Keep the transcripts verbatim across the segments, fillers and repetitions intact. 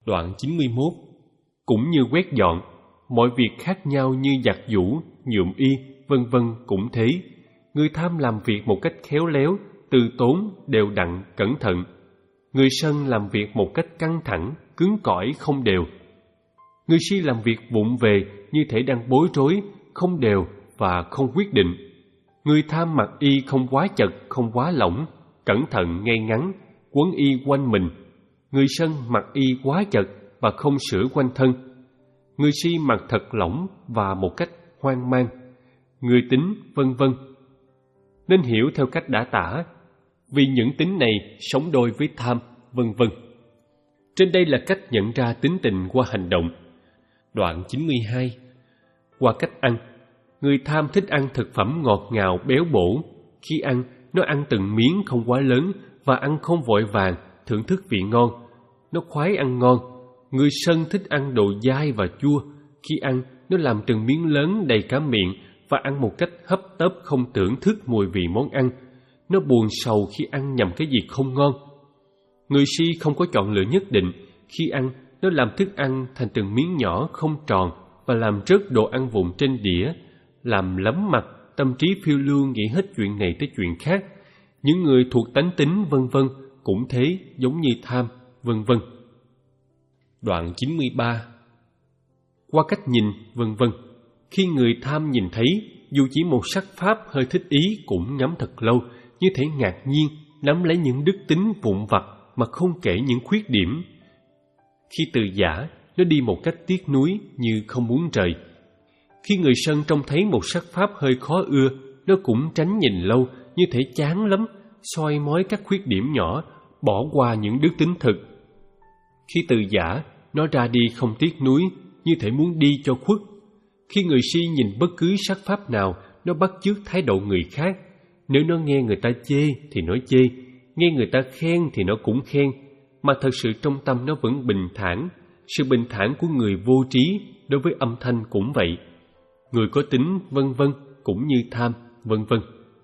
Đoạn chín mươi mốt. Cũng như quét dọn, mọi việc khác nhau như giặt giũ, nhuộm y, vân vân cũng thế. Người tham làm việc một cách khéo léo, từ tốn, đều đặn, cẩn thận. Người sân làm việc một cách căng thẳng, cứng cỏi, không đều. Người si làm việc vụng về, như thể đang bối rối, không đều và không quyết định. Người tham mặc y không quá chật, không quá lỏng, cẩn thận ngay ngắn, quấn y quanh mình. Người sân mặc y quá chật và không sửa quanh thân. Người si mặc thật lỏng và một cách hoang mang. Người tính, vân vân. Nên hiểu theo cách đã tả, vì những tính này sống đôi với tham, vân vân. Trên đây là cách nhận ra tính tình qua hành động. Đoạn chín mươi hai. Qua cách ăn, người tham thích ăn thực phẩm ngọt ngào, béo bổ. Khi ăn, nó ăn từng miếng không quá lớn và ăn không vội vàng, thưởng thức vị ngon. Nó khoái ăn ngon. Người sân thích ăn đồ dai và chua. Khi ăn, nó làm từng miếng lớn đầy cả miệng và ăn một cách hấp tấp, không thưởng thức mùi vị món ăn. Nó buồn sầu khi ăn nhằm cái gì không ngon. Người si không có chọn lựa nhất định. Khi ăn, nó làm thức ăn thành từng miếng nhỏ không tròn và làm rớt đồ ăn vụn trên đĩa, làm lấm mặt, tâm trí phiêu lưu nghĩ hết chuyện này tới chuyện khác. Những người thuộc tánh tính vân vân cũng thế, giống như tham, vân vân. Đoạn chín mươi ba. Qua cách nhìn, vân vân. Khi người tham nhìn thấy, dù chỉ một sắc pháp hơi thích ý cũng ngắm thật lâu, như thể ngạc nhiên, nắm lấy những đức tính vụn vặt mà không kể những khuyết điểm. Khi từ giả, nó đi một cách tiếc nuối như không muốn rời. Khi người sân trông thấy một sắc pháp hơi khó ưa, nó cũng tránh nhìn lâu, như thể chán lắm, soi mói các khuyết điểm nhỏ, bỏ qua những đức tính thực. Khi từ giả, nó ra đi không tiếc nuối, như thể muốn đi cho khuất. Khi người si nhìn bất cứ sắc pháp nào, nó bắt chước thái độ người khác. Nếu nó nghe người ta chê thì nó chê, nghe người ta khen thì nó cũng khen, mà thật sự trong tâm nó vẫn bình thản. Sự bình thản của người vô trí đối với âm thanh cũng vậy. Người có tính vân vân cũng như tham, vân vân.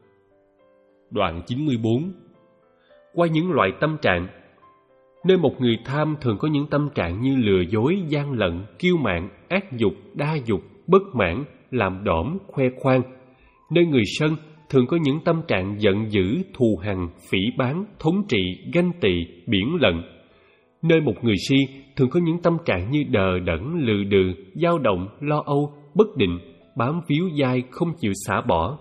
Đoạn chín mươi bốn. Qua những loại tâm trạng. Nơi một người tham thường có những tâm trạng như lừa dối, gian lận, kiêu mạn, ác dục, đa dục, bất mãn, làm đỏm, khoe khoang. Nơi người sân thường có những tâm trạng giận dữ, thù hằn, phỉ báng, thống trị, ganh tị, biển lận. Nơi một người si thường có những tâm trạng như đờ đẫn, lừ đừ, dao động, lo âu, bất định, bám víu dai, không chịu xả bỏ.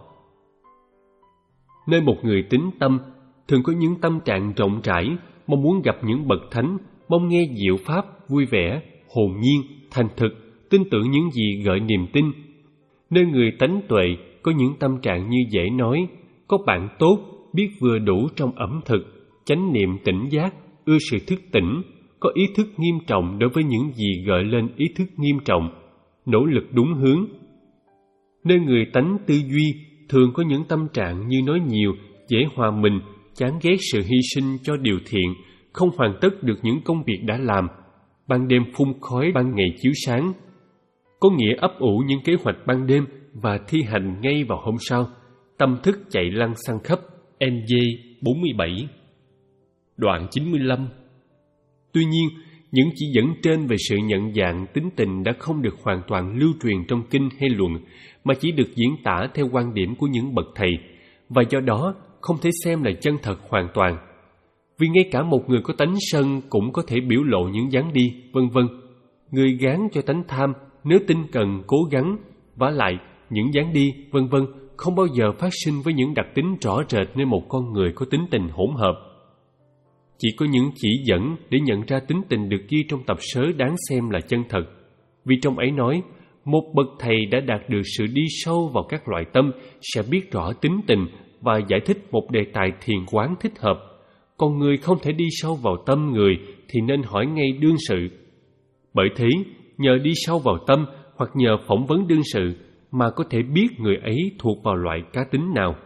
Nơi một người tín tâm thường có những tâm trạng rộng rãi, mong muốn gặp những bậc thánh, mong nghe diệu pháp, vui vẻ, hồn nhiên, thành thực, tin tưởng những gì gợi niềm tin. Nơi người tánh tuệ có những tâm trạng như dễ nói, có bạn tốt, biết vừa đủ trong ẩm thực, chánh niệm tỉnh giác, ưa sự thức tỉnh, có ý thức nghiêm trọng đối với những gì gợi lên ý thức nghiêm trọng, nỗ lực đúng hướng. Nơi người tánh tư duy thường có những tâm trạng như nói nhiều, dễ hòa mình, chán ghét sự hy sinh cho điều thiện, không hoàn tất được những công việc đã làm, ban đêm phun khói, ban ngày chiếu sáng. Có nghĩa ấp ủ những kế hoạch ban đêm và thi hành ngay vào hôm sau, tâm thức chạy lăng xăng khắp. N J bốn mươi bảy. Đoạn chín mươi lăm. Tuy nhiên, những chỉ dẫn trên về sự nhận dạng tính tình đã không được hoàn toàn lưu truyền trong kinh hay luận, mà chỉ được diễn tả theo quan điểm của những bậc thầy, và do đó không thể xem là chân thật hoàn toàn. Vì ngay cả một người có tánh sân cũng có thể biểu lộ những dáng đi, vân vân. Người gán cho tánh tham, nếu tinh cần cố gắng, vả lại những dáng đi, vân vân, không bao giờ phát sinh với những đặc tính rõ rệt nơi một con người có tính tình hỗn hợp. Chỉ có những chỉ dẫn để nhận ra tính tình được ghi trong tập sớ đáng xem là chân thật. Vì trong ấy nói, một bậc thầy đã đạt được sự đi sâu vào các loại tâm sẽ biết rõ tính tình và giải thích một đề tài thiền quán thích hợp. Còn người không thể đi sâu vào tâm người thì nên hỏi ngay đương sự. Bởi thế, nhờ đi sâu vào tâm hoặc nhờ phỏng vấn đương sự mà có thể biết người ấy thuộc vào loại cá tính nào.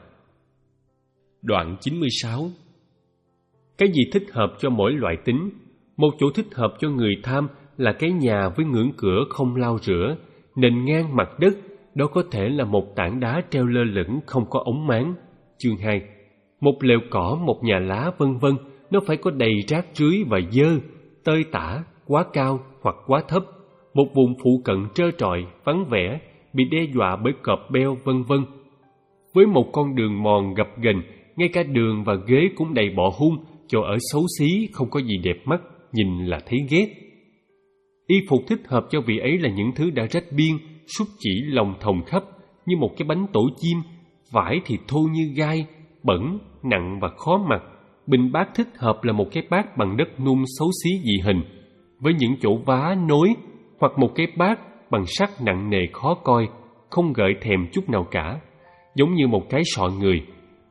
Đoạn chín mươi sáu. Cái gì thích hợp cho mỗi loại tính? Một chỗ thích hợp cho người tham là cái nhà với ngưỡng cửa không lau rửa, nền ngang mặt đất, đó có thể là một tảng đá treo lơ lửng không có ống máng. Chương hai. Một lều cỏ, một nhà lá, vân vân, nó phải có đầy rác rưới và dơ, tơi tả, quá cao hoặc quá thấp, một vùng phụ cận trơ trọi, vắng vẻ, bị đe dọa bởi cọp beo vân vân. Với một con đường mòn gập ghềnh, ngay cả đường và ghế cũng đầy bọ hung, chỗ ở xấu xí, không có gì đẹp mắt, nhìn là thấy ghét. Y phục thích hợp cho vị ấy là những thứ đã rách biên, xúc chỉ lồng thòng khắp như một cái bánh tổ chim, vải thì thô như gai, bẩn, nặng và khó mặc. Bình bát thích hợp là một cái bát bằng đất nung xấu xí dị hình, với những chỗ vá nối, hoặc một cái bát bằng sắt nặng nề khó coi, không gợi thèm chút nào cả, giống như một cái sọ người.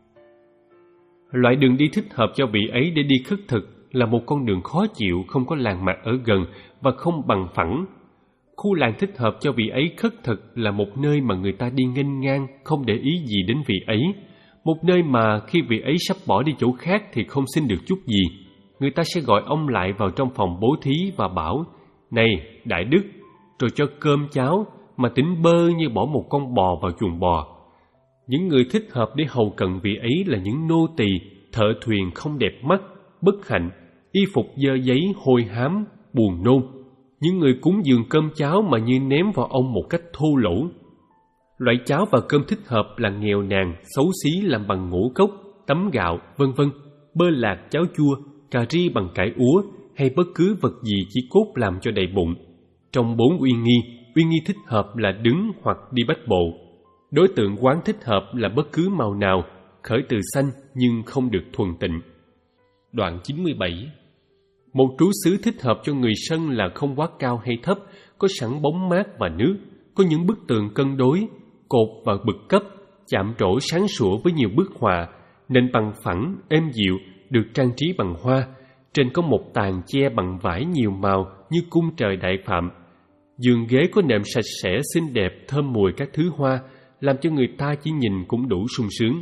Loại đường đi thích hợp cho vị ấy để đi khất thực là một con đường khó chịu, không có làng mạc ở gần và không bằng phẳng. Khu làng thích hợp cho vị ấy khất thực là một nơi mà người ta đi nghênh ngang, không để ý gì đến vị ấy. Một nơi mà khi vị ấy sắp bỏ đi chỗ khác thì không xin được chút gì. Người ta sẽ gọi ông lại vào trong phòng bố thí và bảo: "Này, đại đức", rồi cho cơm cháo, mà tính bơ như bỏ một con bò vào chuồng bò. Những người thích hợp để hầu cận vị ấy là những nô tỳ, thợ thuyền không đẹp mắt, bất hạnh, y phục dơ giấy hôi hám, buồn nôn. Những người cúng dường cơm cháo mà như ném vào ông một cách thô lỗ. Loại cháo và cơm thích hợp là nghèo nàn, xấu xí làm bằng ngũ cốc, tấm gạo, vân vân, bơ lạc cháo chua, cà ri bằng cải úa, hay bất cứ vật gì chỉ cốt làm cho đầy bụng. Trong bốn uy nghi, uy nghi thích hợp là đứng hoặc đi bách bộ. Đối tượng quán thích hợp là bất cứ màu nào, khởi từ xanh nhưng không được thuần tịnh. Đoạn chín mươi bảy. Một trú xứ thích hợp cho người sân là không quá cao hay thấp, có sẵn bóng mát và nước, có những bức tường cân đối, cột và bực cấp, chạm trổ sáng sủa với nhiều bức họa, nền bằng phẳng, êm dịu, được trang trí bằng hoa. Trên có một tàn che bằng vải nhiều màu như cung trời đại phạm. Giường ghế có nệm sạch sẽ xinh đẹp, thơm mùi các thứ hoa, làm cho người ta chỉ nhìn cũng đủ sung sướng.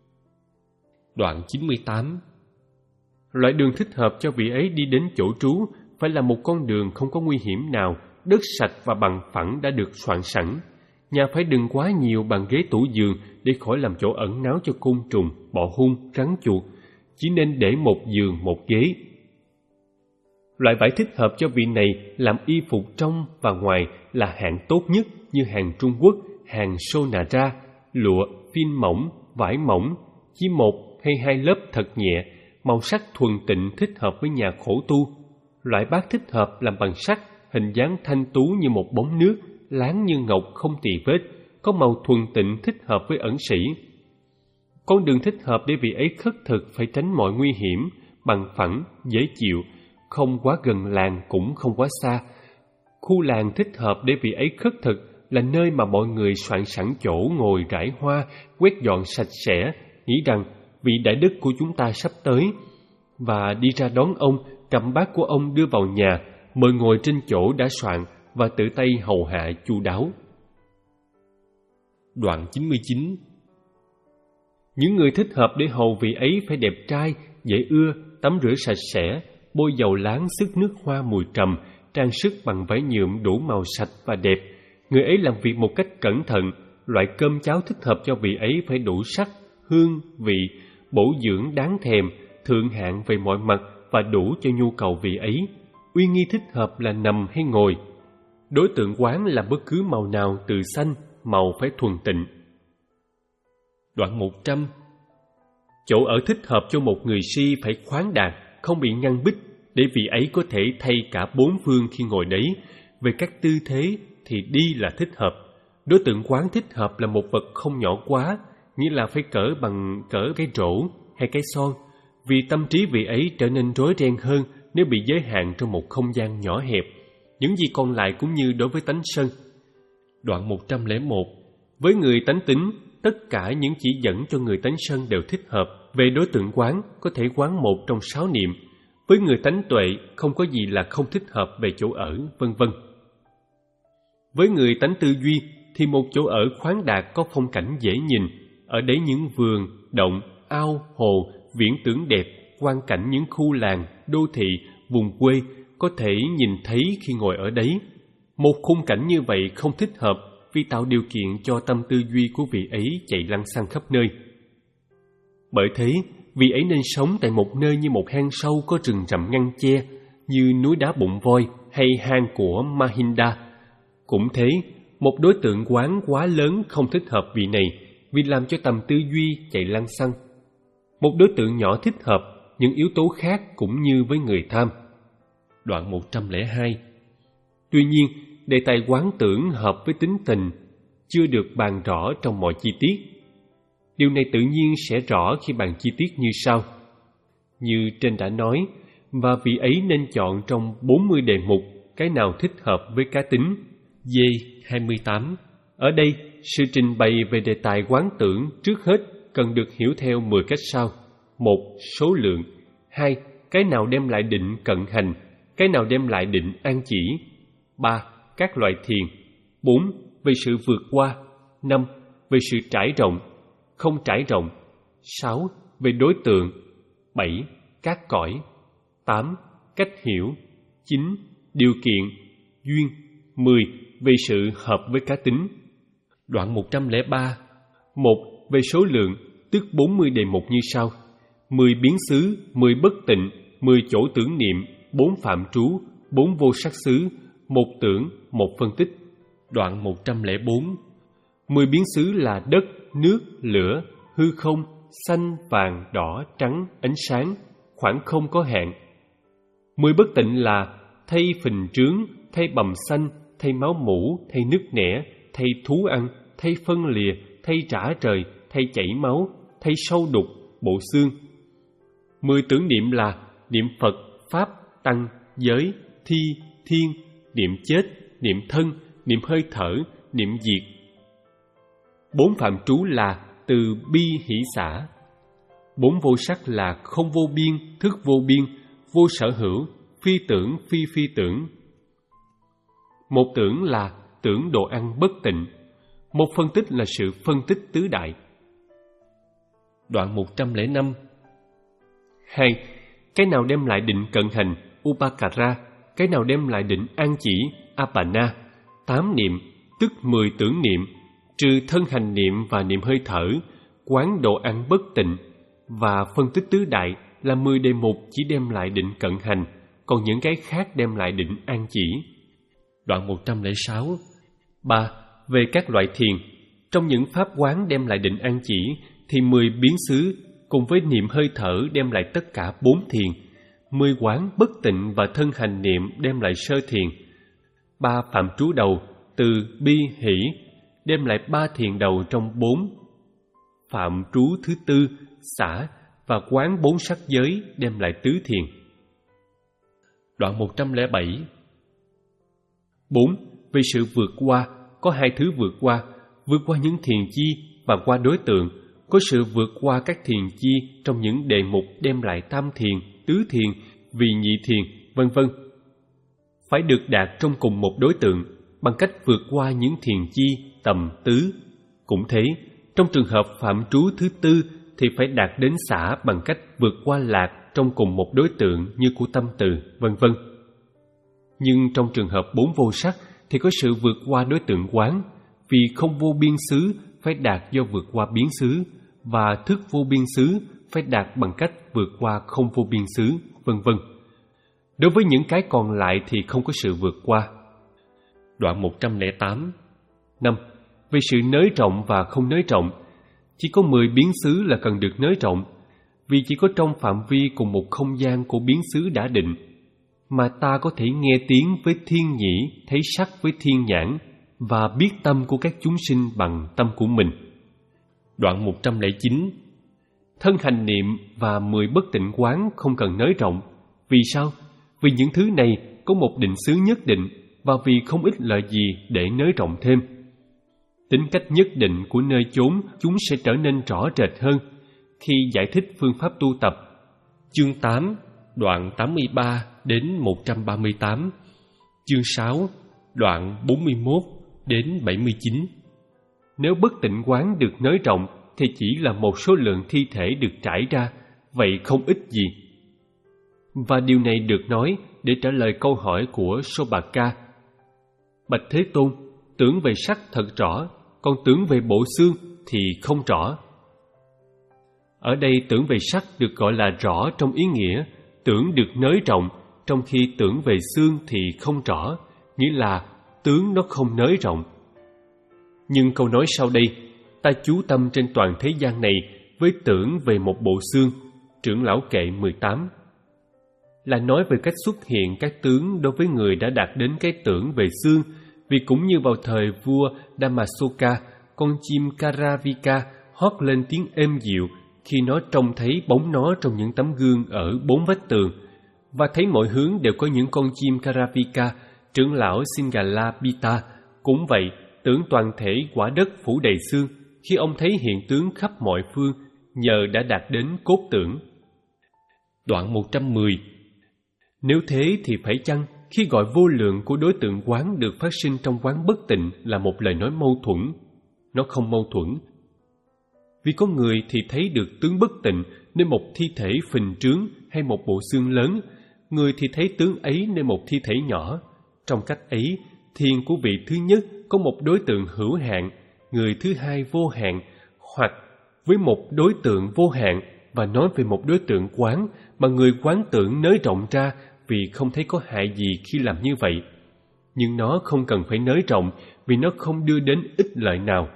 Đoạn chín mươi tám. Loại đường thích hợp cho vị ấy đi đến chỗ trú phải là một con đường không có nguy hiểm nào, đất sạch và bằng phẳng đã được soạn sẵn. Nhà phải đừng quá nhiều bàn ghế tủ giường để khỏi làm chỗ ẩn náu cho côn trùng, bọ hung, rắn chuột. Chỉ nên để một giường một ghế. Loại vải thích hợp cho vị này làm y phục trong và ngoài là hạng tốt nhất, như hàng Trung Quốc, hàng Sonara, lụa, phin mỏng, vải mỏng, chỉ một hay hai lớp thật nhẹ, màu sắc thuần tịnh thích hợp với nhà khổ tu. Loại bát thích hợp làm bằng sắt, hình dáng thanh tú như một bóng nước, láng như ngọc không tì vết, có màu thuần tịnh thích hợp với ẩn sĩ. Con đường thích hợp để vị ấy khất thực phải tránh mọi nguy hiểm, bằng phẳng, dễ chịu, không quá gần làng cũng không quá xa. Khu làng thích hợp để vị ấy khất thực là nơi mà mọi người soạn sẵn chỗ ngồi rải hoa, quét dọn sạch sẽ, nghĩ rằng vị đại đức của chúng ta sắp tới, và đi ra đón ông, cầm bát của ông đưa vào nhà, mời ngồi trên chỗ đã soạn và tự tay hầu hạ chu đáo. Đoạn chín mươi chín. Những người thích hợp để hầu vị ấy phải đẹp trai, dễ ưa, tắm rửa sạch sẽ, bôi dầu láng sức nước hoa mùi trầm, trang sức bằng vải nhuộm đủ màu sạch và đẹp. Người ấy làm việc một cách cẩn thận. Loại cơm cháo thích hợp cho vị ấy phải đủ sắc, hương, vị, bổ dưỡng đáng thèm, thượng hạng về mọi mặt và đủ cho nhu cầu vị ấy. Uy nghi thích hợp là nằm hay ngồi. Đối tượng quán là bất cứ màu nào từ xanh, màu phải thuần tịnh. Đoạn một trăm. Chỗ ở thích hợp cho một người si phải khoáng đạt, không bị ngăn bích, để vị ấy có thể thay cả bốn phương khi ngồi đấy. Về các tư thế thì đi là thích hợp. Đối tượng quán thích hợp là một vật không nhỏ quá, nghĩa là phải cỡ bằng cỡ cái rổ hay cái son, vì tâm trí vị ấy trở nên rối ren hơn nếu bị giới hạn trong một không gian nhỏ hẹp. Những gì còn lại cũng như đối với tánh sân. Đoạn một trăm lẻ một. Với người tánh tính, tất cả những chỉ dẫn cho người tánh sân đều thích hợp. Về đối tượng quán, có thể quán một trong sáu niệm. Với người tánh tuệ, không có gì là không thích hợp về chỗ ở, vân vân. Với người tánh tư duy, thì một chỗ ở khoáng đạt có phong cảnh dễ nhìn. Ở đấy những vườn, động, ao, hồ, viễn tưởng đẹp, quang cảnh những khu làng, đô thị, vùng quê có thể nhìn thấy khi ngồi ở đấy. Một khung cảnh như vậy không thích hợp vì tạo điều kiện cho tâm tư duy của vị ấy chạy lăng xăng khắp nơi. Bởi thế, vị ấy nên sống tại một nơi như một hang sâu có rừng rậm ngăn che, như núi đá bụng voi hay hang của Mahinda. Cũng thế, một đối tượng quán quá lớn không thích hợp vị này vì làm cho tầm tư duy chạy lăng xăng. Một đối tượng nhỏ thích hợp những yếu tố khác cũng như với người tham. Đoạn một trăm lẻ hai. Tuy nhiên, đề tài quán tưởng hợp với tính tình chưa được bàn rõ trong mọi chi tiết. Điều này tự nhiên sẽ rõ khi bàn chi tiết như sau. Như trên đã nói, và vị ấy nên chọn trong bốn mươi đề mục cái nào thích hợp với cá tính. D hai mươi tám. Ở đây, sự trình bày về đề tài quán tưởng trước hết cần được hiểu theo mười cách sau. Một. Số lượng. Hai. Cái nào đem lại định cận hành, cái nào đem lại định an chỉ. Ba. Các loại thiền. Bốn. Về sự vượt qua. Năm. Về sự trải rộng, không trải rộng. Sáu. Về đối tượng. Bảy. Các cõi. Tám. Cách hiểu. Chín. Điều kiện, duyên. Mười. Về sự hợp với cá tính. Đoạn một trăm lẻ ba. Một. Về số lượng, tức bốn mươi đề mục như sau: mười biến xứ, mười bất tịnh, mười chỗ tưởng niệm, bốn phạm trú, bốn vô sắc xứ, một tưởng, một phân tích. Đoạn một trăm lẻ bốn. Mười biến xứ là đất, nước, lửa, hư không, xanh, vàng, đỏ, trắng, ánh sáng, khoảng không có hạn. Mười bất tịnh là thay phình trướng, thay bầm xanh, thay máu mủ, thay nứt nẻ, thay thú ăn, thay phân lìa, thay rã rời, thay chảy máu, thay sâu đục, bộ xương. Mười tưởng niệm là niệm Phật, Pháp, Tăng, Giới, Thi, Thiên, niệm chết, niệm thân, niệm hơi thở, niệm diệt. Bốn phạm trú là từ bi hỷ xả. Bốn vô sắc là không vô biên, thức vô biên, vô sở hữu, phi tưởng, phi phi tưởng. Một tưởng là tưởng đồ ăn bất tịnh. Một phân tích là sự phân tích tứ đại. Đoạn một trăm lẻ năm. Hai. Cái nào đem lại định cận hành, upakara, cái nào đem lại định an chỉ, apana. Tám niệm, tức mười tưởng niệm, trừ thân hành niệm và niệm hơi thở, quán đồ ăn bất tịnh, và phân tích tứ đại là mười đề mục chỉ đem lại định cận hành, còn những cái khác đem lại định an chỉ. Đoạn một trăm lẻ sáu. Ba. Về các loại thiền, trong những pháp quán đem lại định an chỉ thì mười biến xứ cùng với niệm hơi thở đem lại tất cả bốn thiền, mười quán bất tịnh và thân hành niệm đem lại sơ thiền. Ba phạm trú đầu từ bi hỷ đem lại ba thiền đầu trong bốn. Phạm trú thứ tư xả và quán bốn sắc giới đem lại tứ thiền. Đoạn một trăm lẻ bảy. Bốn. Về sự vượt qua, có hai thứ vượt qua: vượt qua những thiền chi và qua đối tượng. Có sự vượt qua các thiền chi trong những đề mục đem lại tam thiền, tứ thiền, vị nhị thiền, vân vân. Phải được đạt trong cùng một đối tượng bằng cách vượt qua những thiền chi tầm tứ. Cũng thế, trong trường hợp phạm trú thứ tư thì phải đạt đến xả bằng cách vượt qua lạc trong cùng một đối tượng như của tâm từ, vân vân. Nhưng trong trường hợp bốn vô sắc thì có sự vượt qua đối tượng quán, vì không vô biên xứ phải đạt do vượt qua biến xứ, và thức vô biên xứ phải đạt bằng cách vượt qua không vô biên xứ, vân vân. Đối với những cái còn lại thì không có sự vượt qua. Đoạn một trăm lẻ tám. Năm. Về sự nới rộng và không nới rộng, chỉ có mười biến xứ là cần được nới rộng, vì chỉ có trong phạm vi cùng một không gian của biến xứ đã định mà ta có thể nghe tiếng với thiên nhĩ, thấy sắc với thiên nhãn, và biết tâm của các chúng sinh bằng tâm của mình. Đoạn một trăm lẻ chín. Thân hành niệm và mười bất tịnh quán không cần nới rộng. Vì sao? Vì những thứ này có một định xứ nhất định, và vì không ích lợi gì để nới rộng thêm. Tính cách nhất định của nơi chốn chúng sẽ trở nên rõ rệt hơn khi giải thích phương pháp tu tập. Chương tám, đoạn tám mươi ba đến một trăm ba mươi tám. Chương sáu, đoạn bốn mươi mốt đến bảy mươi chín. Nếu bất tịnh quán được nới rộng thì chỉ là một số lượng thi thể được trải ra, vậy không ích gì. Và điều này được nói để trả lời câu hỏi của Sobhaka. Bạch Thế Tôn, tưởng về sắc thật rõ, còn tưởng về bộ xương thì không rõ. Ở đây tưởng về sắc được gọi là rõ trong ý nghĩa tưởng được nới rộng, trong khi tưởng về xương thì không rõ, nghĩa là tướng nó không nới rộng. Nhưng câu nói sau đây, ta chú tâm trên toàn thế gian này với tưởng về một bộ xương, Trưởng lão kệ mười tám, là nói về cách xuất hiện các tướng đối với người đã đạt đến cái tưởng về xương, vì cũng như vào thời vua Damasoka, con chim Karavika hót lên tiếng êm dịu khi nó trông thấy bóng nó trong những tấm gương ở bốn vách tường, và thấy mọi hướng đều có những con chim Karavika. Trưởng lão Singalabita cũng vậy, tưởng toàn thể quả đất phủ đầy xương, khi ông thấy hiện tướng khắp mọi phương, nhờ đã đạt đến cốt tưởng. Đoạn một trăm mười. Nếu thế thì phải chăng khi gọi vô lượng của đối tượng quán được phát sinh trong quán bất tịnh là một lời nói mâu thuẫn? Nó không mâu thuẫn. Vì có người thì thấy được tướng bất tịnh nên một thi thể phình trướng hay một bộ xương lớn, người thì thấy tướng ấy nên một thi thể nhỏ. Trong cách ấy, thiền của vị thứ nhất có một đối tượng hữu hạn, người thứ hai vô hạn, hoặc với một đối tượng vô hạn và nói về một đối tượng quán mà người quán tưởng nới rộng ra, vì không thấy có hại gì khi làm như vậy. Nhưng nó không cần phải nới rộng vì nó không đưa đến ích lợi nào.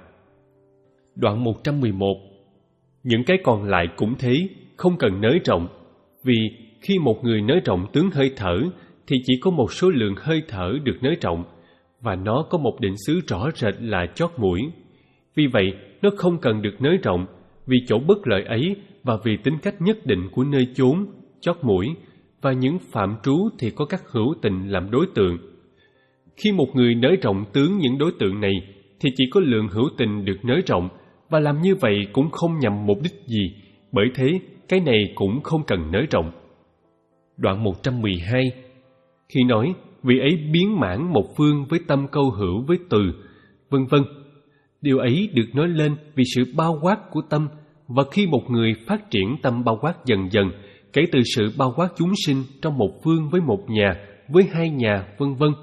Đoạn một trăm mười một. Những cái còn lại cũng thế, không cần nới rộng, vì khi một người nới rộng tướng hơi thở thì chỉ có một số lượng hơi thở được nới rộng, và nó có một định xứ rõ rệt là chót mũi. Vì vậy, nó không cần được nới rộng, vì chỗ bất lợi ấy và vì tính cách nhất định của nơi chốn, chót mũi, và những phạm trú thì có các hữu tình làm đối tượng. Khi một người nới rộng tướng những đối tượng này, thì chỉ có lượng hữu tình được nới rộng, và làm như vậy cũng không nhằm mục đích gì, bởi thế cái này cũng không cần nới rộng. Đoạn một trăm mười hai. Khi nói, vị ấy biến mãn một phương với tâm câu hữu với từ, vân vân. Điều ấy được nói lên vì sự bao quát của tâm, và khi một người phát triển tâm bao quát dần dần, kể từ sự bao quát chúng sinh trong một phương với một nhà, với hai nhà, vân vân,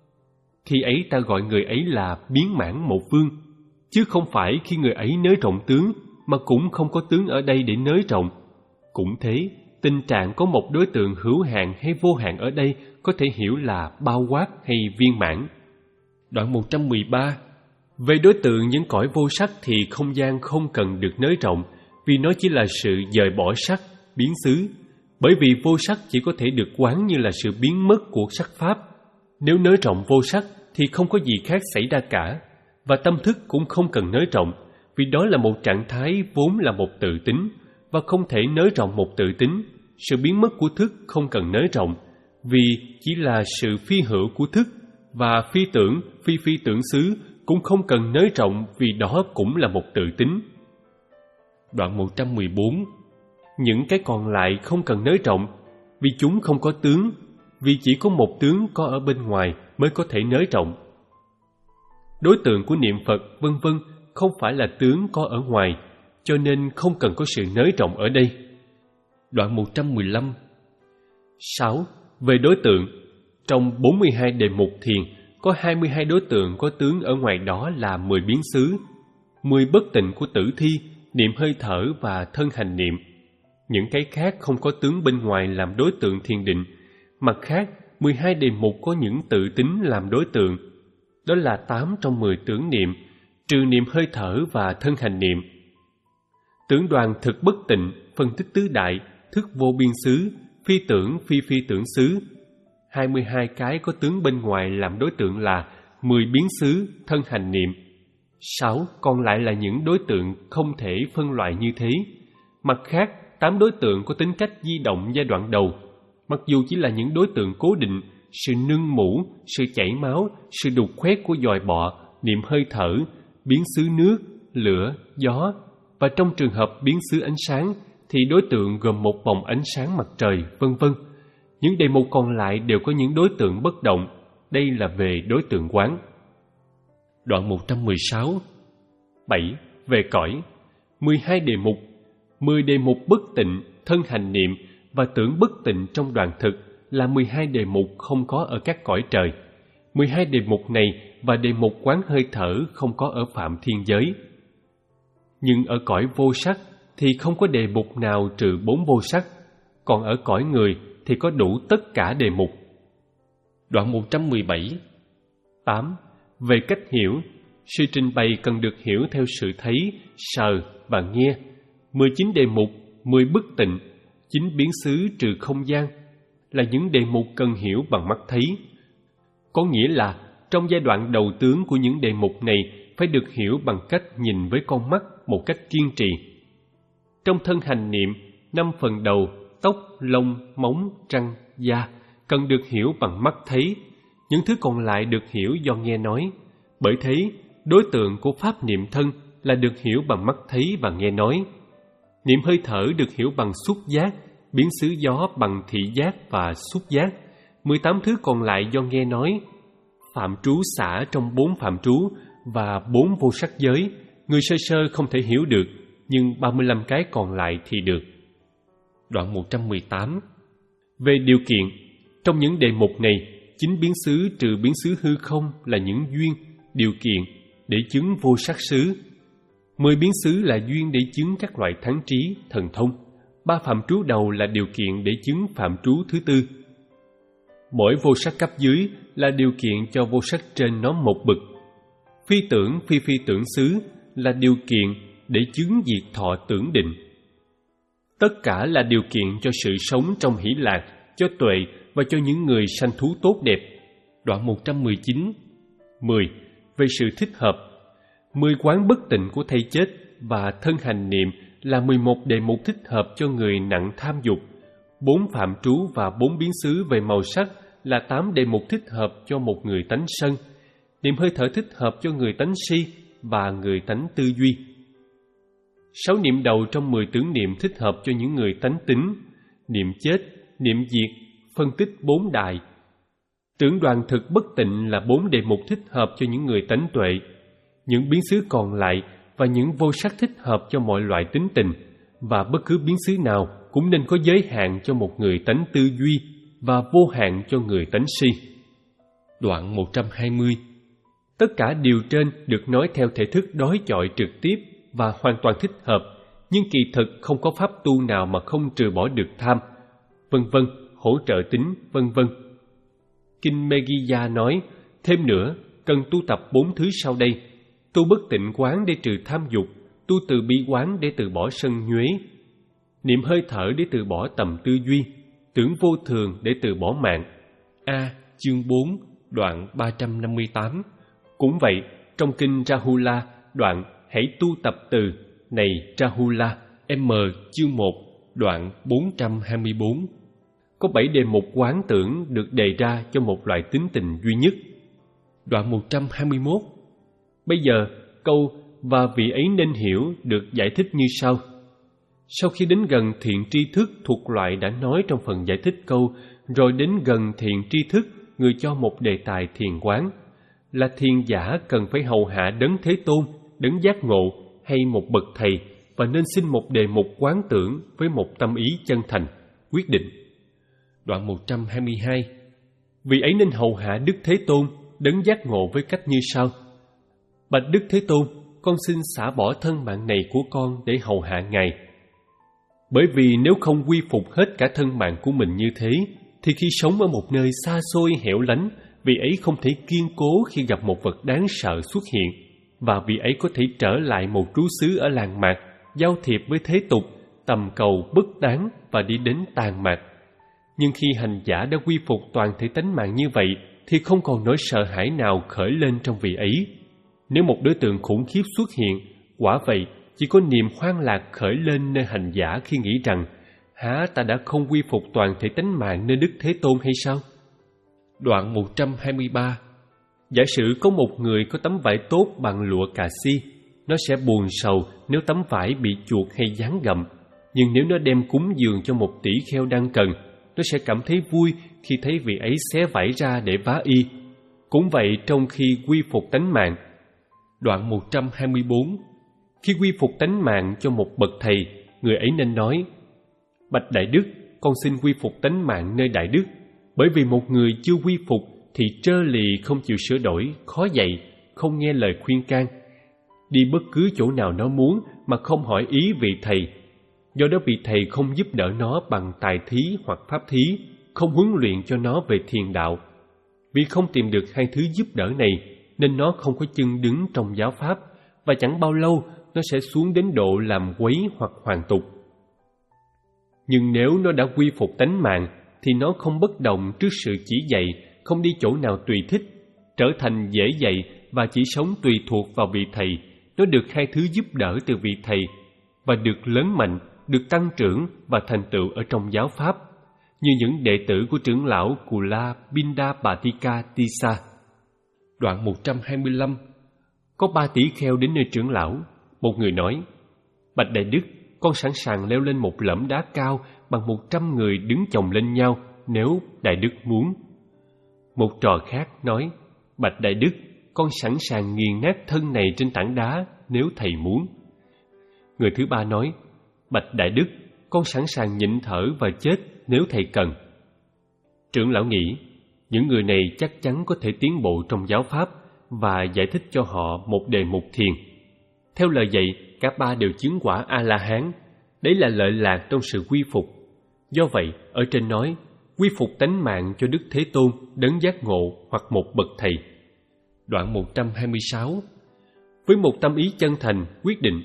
khi ấy ta gọi người ấy là biến mãn một phương, chứ không phải khi người ấy nới rộng tướng, mà cũng không có tướng ở đây để nới rộng. Cũng thế, tình trạng có một đối tượng hữu hạn hay vô hạn ở đây có thể hiểu là bao quát hay viên mãn. Đoạn một trăm mười ba. Về đối tượng những cõi vô sắc thì không gian không cần được nới rộng, vì nó chỉ là sự dời bỏ sắc, biến xứ. Bởi vì vô sắc chỉ có thể được quán như là sự biến mất của sắc pháp. Nếu nới rộng vô sắc thì không có gì khác xảy ra cả, và tâm thức cũng không cần nới rộng, vì đó là một trạng thái vốn là một tự tính, và không thể nới rộng một tự tính. Sự biến mất của thức không cần nới rộng, vì chỉ là sự phi hữu của thức, và phi tưởng, phi phi tưởng xứ cũng không cần nới rộng vì đó cũng là một tự tính. Đoạn một trăm mười bốn. Những cái còn lại không cần nới rộng, vì chúng không có tướng, vì chỉ có một tướng có ở bên ngoài mới có thể nới rộng. Đối tượng của niệm Phật, vân vân không phải là tướng có ở ngoài, cho nên không cần có sự nới rộng ở đây. Đoạn một trăm mười lăm. sáu. Về đối tượng, trong bốn mươi hai đề mục thiền, có hai mươi hai đối tượng có tướng ở ngoài đó là mười biến xứ, mười bất tịnh của tử thi, niệm hơi thở và thân hành niệm. Những cái khác không có tướng bên ngoài làm đối tượng thiền định. Mặt khác, mười hai đề mục có những tự tính làm đối tượng. Đó là tám trong mười tưởng niệm, trừ niệm hơi thở và thân hành niệm. Tưởng đoàn thực bất tịnh, phân tích tứ đại, thức vô biên xứ, phi tưởng phi phi tưởng xứ. hai mươi hai cái có tướng bên ngoài làm đối tượng là mười biến xứ, thân hành niệm. Sáu còn lại là những đối tượng không thể phân loại như thế. Mặt khác, tám đối tượng có tính cách di động giai đoạn đầu, mặc dù chỉ là những đối tượng cố định, sự nưng mũ, sự chảy máu, sự đục khoét của dòi bọ, niệm hơi thở, biến xứ nước, lửa, gió, và trong trường hợp biến xứ ánh sáng thì đối tượng gồm một vòng ánh sáng mặt trời, vân vân. Những đề mục còn lại đều có những đối tượng bất động. Đây là về đối tượng quán. Đoạn một trăm mười sáu. bảy. Về cõi. mười hai đề mục, mười đề mục bất tịnh, thân hành niệm và tưởng bất tịnh trong đoàn thực là mười hai đề mục không có ở các cõi trời. mười hai đề mục này và đề mục quán hơi thở không có ở phạm thiên giới. Nhưng ở cõi vô sắc thì không có đề mục nào trừ bốn vô sắc. còn ở cõi người thì có đủ tất cả đề mục. Đoạn một trăm mười bảy. tám. Về cách hiểu, sư trình bày cần được hiểu theo sự thấy, sờ và nghe. mười chín đề mục, mười bất tịnh, chín biến xứ trừ không gian là những đề mục cần hiểu bằng mắt thấy. Có nghĩa là trong giai đoạn đầu tướng của những đề mục này phải được hiểu bằng cách nhìn với con mắt một cách kiên trì. Trong thân hành niệm, năm phần đầu, tóc, lông, móng, răng, da cần được hiểu bằng mắt thấy. Những thứ còn lại được hiểu do nghe nói. Bởi thế, đối tượng của pháp niệm thân là được hiểu bằng mắt thấy và nghe nói. Niệm hơi thở được hiểu bằng xúc giác, biến xứ gió bằng thị giác và xúc giác. mười tám thứ còn lại do nghe nói. Phạm trú xả trong bốn phạm trú và bốn vô sắc giới, người sơ sơ không thể hiểu được, nhưng ba mươi lăm cái còn lại thì được. Đoạn một trăm mười tám. Về điều kiện, trong những đề mục này, chín biến xứ trừ biến xứ hư không là những duyên, điều kiện để chứng vô sắc xứ. Mười biến xứ là duyên để chứng các loại thắng trí, thần thông. Ba phạm trú đầu là điều kiện để chứng phạm trú thứ tư. Mỗi vô sắc cấp dưới là điều kiện cho vô sắc trên nó một bậc. Phi tưởng, phi phi tưởng xứ là điều kiện để chứng diệt thọ tưởng định. Tất cả là điều kiện cho sự sống trong hỷ lạc, cho tuệ và cho những người sanh thú tốt đẹp. Đoạn một trăm mười chín. mười. Về sự thích hợp. Mười quán bất tịnh của thầy chết và thân hành niệm là mười một đề mục thích hợp cho người nặng tham dục. Bốn phạm trú và bốn biến xứ về màu sắc là tám đề mục thích hợp cho một người tánh sân. Niệm hơi thở thích hợp cho người tánh si và người tánh tư duy. Sáu niệm đầu trong mười tưởng niệm thích hợp cho những người tánh tính. Niệm chết, niệm diệt, phân tích bốn đại. Tưởng đoàn thực bất tịnh là bốn đề mục thích hợp cho những người tánh tuệ. Những biến xứ còn lại và những vô sắc thích hợp cho mọi loại tính tình, và bất cứ biến xứ nào cũng nên có giới hạn cho một người tánh tư duy và vô hạn cho người tánh si. Đoạn một trăm hai mươi. Tất cả điều trên được nói theo thể thức đối chọi trực tiếp và hoàn toàn thích hợp, nhưng kỳ thực không có pháp tu nào mà không trừ bỏ được tham, vân vân, hỗ trợ tính, vân vân. Kinh Megillah nói, thêm nữa, cần tu tập bốn thứ sau đây: tu bất tịnh quán để trừ tham dục, tu từ bi quán để từ bỏ sân nhuế, niệm hơi thở để từ bỏ tầm tư duy, tưởng vô thường để từ bỏ mạng. A. Chương bốn, đoạn ba trăm năm mươi tám. Cũng vậy, trong kinh Rahula, đoạn hãy tu tập từ này Rahula, M. Chương một, đoạn bốn trăm hai mươi bốn. Có bảy đề mục quán tưởng được đề ra cho một loại tính tình duy nhất. Đoạn một trăm hai mươi mốt. Bây giờ, câu "và vị ấy nên hiểu" được giải thích như sau. Sau khi đến gần thiện tri thức thuộc loại đã nói trong phần giải thích câu, rồi đến gần thiện tri thức, người cho một đề tài thiền quán. Là thiền giả cần phải hầu hạ Đấng Thế Tôn, Đấng Giác Ngộ hay một bậc thầy, và nên xin một đề mục quán tưởng với một tâm ý chân thành, quyết định. Đoạn một trăm hai mươi hai. Vị ấy nên hầu hạ Đức Thế Tôn, Đấng Giác Ngộ với cách như sau: Bạch Đức Thế Tôn, con xin xả bỏ thân mạng này của con để hầu hạ Ngài. Bởi vì nếu không quy phục hết cả thân mạng của mình như thế, thì khi sống ở một nơi xa xôi hẻo lánh, vị ấy không thể kiên cố khi gặp một vật đáng sợ xuất hiện, và vị ấy có thể trở lại một trú xứ ở làng mạc, giao thiệp với thế tục, tầm cầu bất tán và đi đến tàn mạc. Nhưng khi hành giả đã quy phục toàn thể tánh mạng như vậy, thì không còn nỗi sợ hãi nào khởi lên trong vị ấy. Nếu một đối tượng khủng khiếp xuất hiện, quả vậy chỉ có niềm hoang lạc khởi lên nơi hành giả khi nghĩ rằng: hả, ta đã không quy phục toàn thể tánh mạng nơi Đức Thế Tôn hay sao? Đoạn một trăm hai mươi ba. Giả sử có một người có tấm vải tốt bằng lụa cà si, nó sẽ buồn sầu nếu tấm vải bị chuột hay gián gặm. Nhưng nếu nó đem cúng dường cho một tỷ kheo đang cần, nó sẽ cảm thấy vui khi thấy vị ấy xé vải ra để vá y. Cũng vậy trong khi quy phục tánh mạng. Đoạn một trăm hai mươi bốn. Khi quy phục tánh mạng cho một bậc thầy, người ấy nên nói: Bạch Đại Đức, con xin quy phục tánh mạng nơi Đại Đức. Bởi vì một người chưa quy phục thì trơ lì, không chịu sửa đổi, khó dạy, không nghe lời khuyên can, đi bất cứ chỗ nào nó muốn mà không hỏi ý vị thầy. Do đó vị thầy không giúp đỡ nó bằng tài thí hoặc pháp thí, không huấn luyện cho nó về thiền đạo. Vì không tìm được hai thứ giúp đỡ này, nên nó không có chân đứng trong giáo pháp, và chẳng bao lâu nó sẽ xuống đến độ làm quấy hoặc hoàn tục. Nhưng nếu nó đã quy phục tánh mạng, thì nó không bất động trước sự chỉ dạy, không đi chỗ nào tùy thích, trở thành dễ dạy và chỉ sống tùy thuộc vào vị thầy. Nó được hai thứ giúp đỡ từ vị thầy, và được lớn mạnh, được tăng trưởng và thành tựu ở trong giáo pháp, như những đệ tử của trưởng lão Kula Pindapatika Tissa. Đoạn một trăm hai mươi lăm. Có ba tỷ kheo đến nơi trưởng lão. Một người nói: Bạch Đại Đức, con sẵn sàng leo lên một lẫm đá cao bằng một trăm người đứng chồng lên nhau, nếu Đại Đức muốn. Một trò khác nói: Bạch Đại Đức, con sẵn sàng nghiền nát thân này trên tảng đá, nếu thầy muốn. Người thứ ba nói: Bạch Đại Đức, con sẵn sàng nhịn thở và chết nếu thầy cần. Trưởng lão nghĩ, những người này chắc chắn có thể tiến bộ trong giáo pháp, và giải thích cho họ một đề mục thiền. Theo lời dạy, cả ba đều chứng quả A-la-hán. Đấy là lợi lạc trong sự quy phục. Do vậy, ở trên nói, quy phục tánh mạng cho Đức Thế Tôn, đấng giác ngộ hoặc một bậc thầy. Đoạn một trăm hai mươi sáu. Với một tâm ý chân thành, quyết định.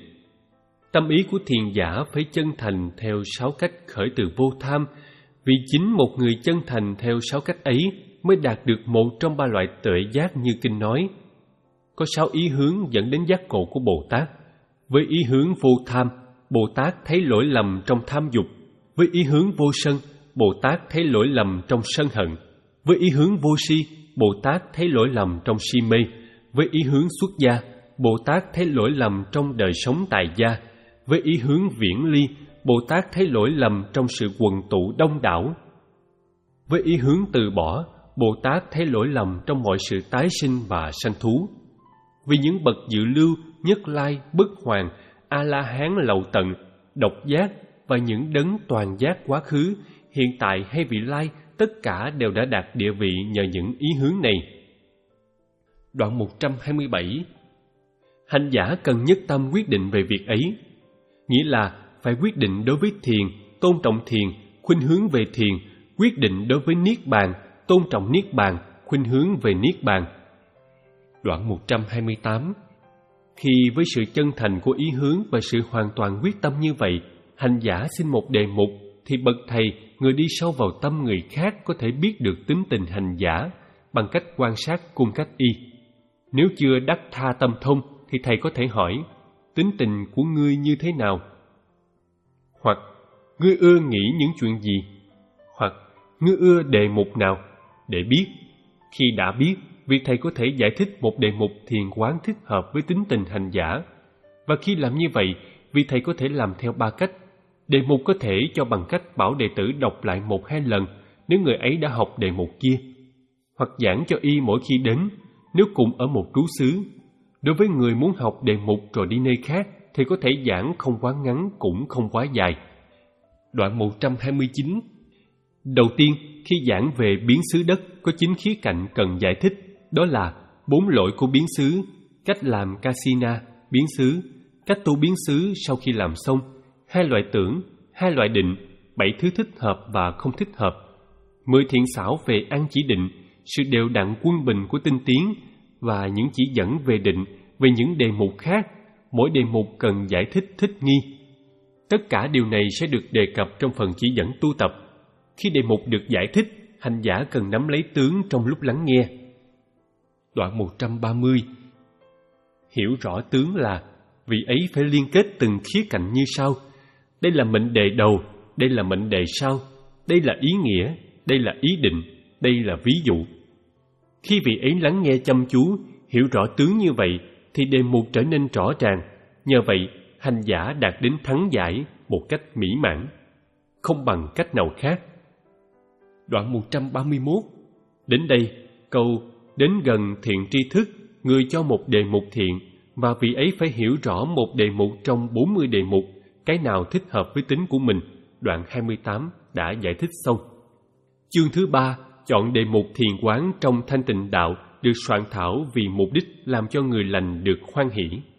Tâm ý của thiền giả phải chân thành theo sáu cách khởi từ vô tham, vì chính một người chân thành theo sáu cách ấy mới đạt được một trong ba loại tuệ giác như kinh nói. Có sáu ý hướng dẫn đến giác ngộ của Bồ Tát. Với ý hướng vô tham, Bồ Tát thấy lỗi lầm trong tham dục. Với ý hướng vô sân, Bồ Tát thấy lỗi lầm trong sân hận. Với ý hướng vô si, Bồ Tát thấy lỗi lầm trong si mê. Với ý hướng xuất gia, Bồ Tát thấy lỗi lầm trong đời sống tại gia. Với ý hướng viễn ly, Bồ Tát thấy lỗi lầm trong sự quần tụ đông đảo. Với ý hướng từ bỏ, Bồ Tát thấy lỗi lầm trong mọi sự tái sinh và sanh thú. Vì những bậc dự lưu, nhất lai, bất hoàn, A-la-hán lậu tận, độc giác và những đấng toàn giác quá khứ, hiện tại hay vị lai, tất cả đều đã đạt địa vị nhờ những ý hướng này. Đoạn một trăm hai mươi bảy. Hành giả cần nhất tâm quyết định về việc ấy, nghĩa là phải quyết định đối với thiền, tôn trọng thiền, khuynh hướng về thiền, quyết định đối với niết bàn, tôn trọng niết bàn, khuynh hướng về niết bàn. Đoạn một trăm hai mươi tám. Khi với sự chân thành của ý hướng và sự hoàn toàn quyết tâm như vậy, hành giả xin một đề mục, thì bậc thầy, người đi sâu vào tâm người khác, có thể biết được tính tình hành giả bằng cách quan sát cung cách y. Nếu chưa đắc tha tâm thông, thì thầy có thể hỏi: tính tình của ngươi như thế nào? Hoặc ngươi ưa nghĩ những chuyện gì? Hoặc ngươi ưa đề mục nào? Để biết. Khi đã biết, vị thầy có thể giải thích một đề mục thiền quán thích hợp với tính tình hành giả. Và khi làm như vậy, vị thầy có thể làm theo ba cách. Đề mục có thể cho bằng cách bảo đệ tử đọc lại một hai lần nếu người ấy đã học đề mục kia, hoặc giảng cho y mỗi khi đến nếu cùng ở một trú xứ. Đối với người muốn học đề mục rồi đi nơi khác, thì có thể giảng không quá ngắn cũng không quá dài. Đoạn một trăm hai mươi chín. Đầu tiên, khi giảng về biến xứ đất, có chín khía cạnh cần giải thích. Đó là bốn lỗi của biến xứ, cách làm kasina, biến xứ, cách tu biến xứ sau khi làm xong, hai loại tưởng, hai loại định, bảy thứ thích hợp và không thích hợp, mười thiện xảo về ăn chỉ định, sự đều đặn quân bình của tinh tiến, và những chỉ dẫn về định, về những đề mục khác. Mỗi đề mục cần giải thích thích nghi. Tất cả điều này sẽ được đề cập trong phần chỉ dẫn tu tập. Khi đề mục được giải thích, hành giả cần nắm lấy tướng trong lúc lắng nghe. Đoạn một trăm ba mươi. Hiểu rõ tướng là vị ấy phải liên kết từng khía cạnh như sau: đây là mệnh đề đầu, đây là mệnh đề sau, đây là ý nghĩa, đây là ý định, đây là ví dụ. Khi vị ấy lắng nghe chăm chú, hiểu rõ tướng như vậy, thì đề mục trở nên rõ ràng. Nhờ vậy, hành giả đạt đến thắng giải một cách mỹ mãn, không bằng cách nào khác. Đoạn một trăm ba mươi mốt. Đến đây, câu đến gần thiện tri thức, người cho một đề mục thiện, và vị ấy phải hiểu rõ một đề mục trong bốn mươi đề mục, cái nào thích hợp với tính của mình. Đoạn hai mươi tám đã giải thích xong. Chương thứ ba, chọn đề mục thiền quán trong thanh tịnh đạo, được soạn thảo vì mục đích làm cho người lành được hoan hỷ.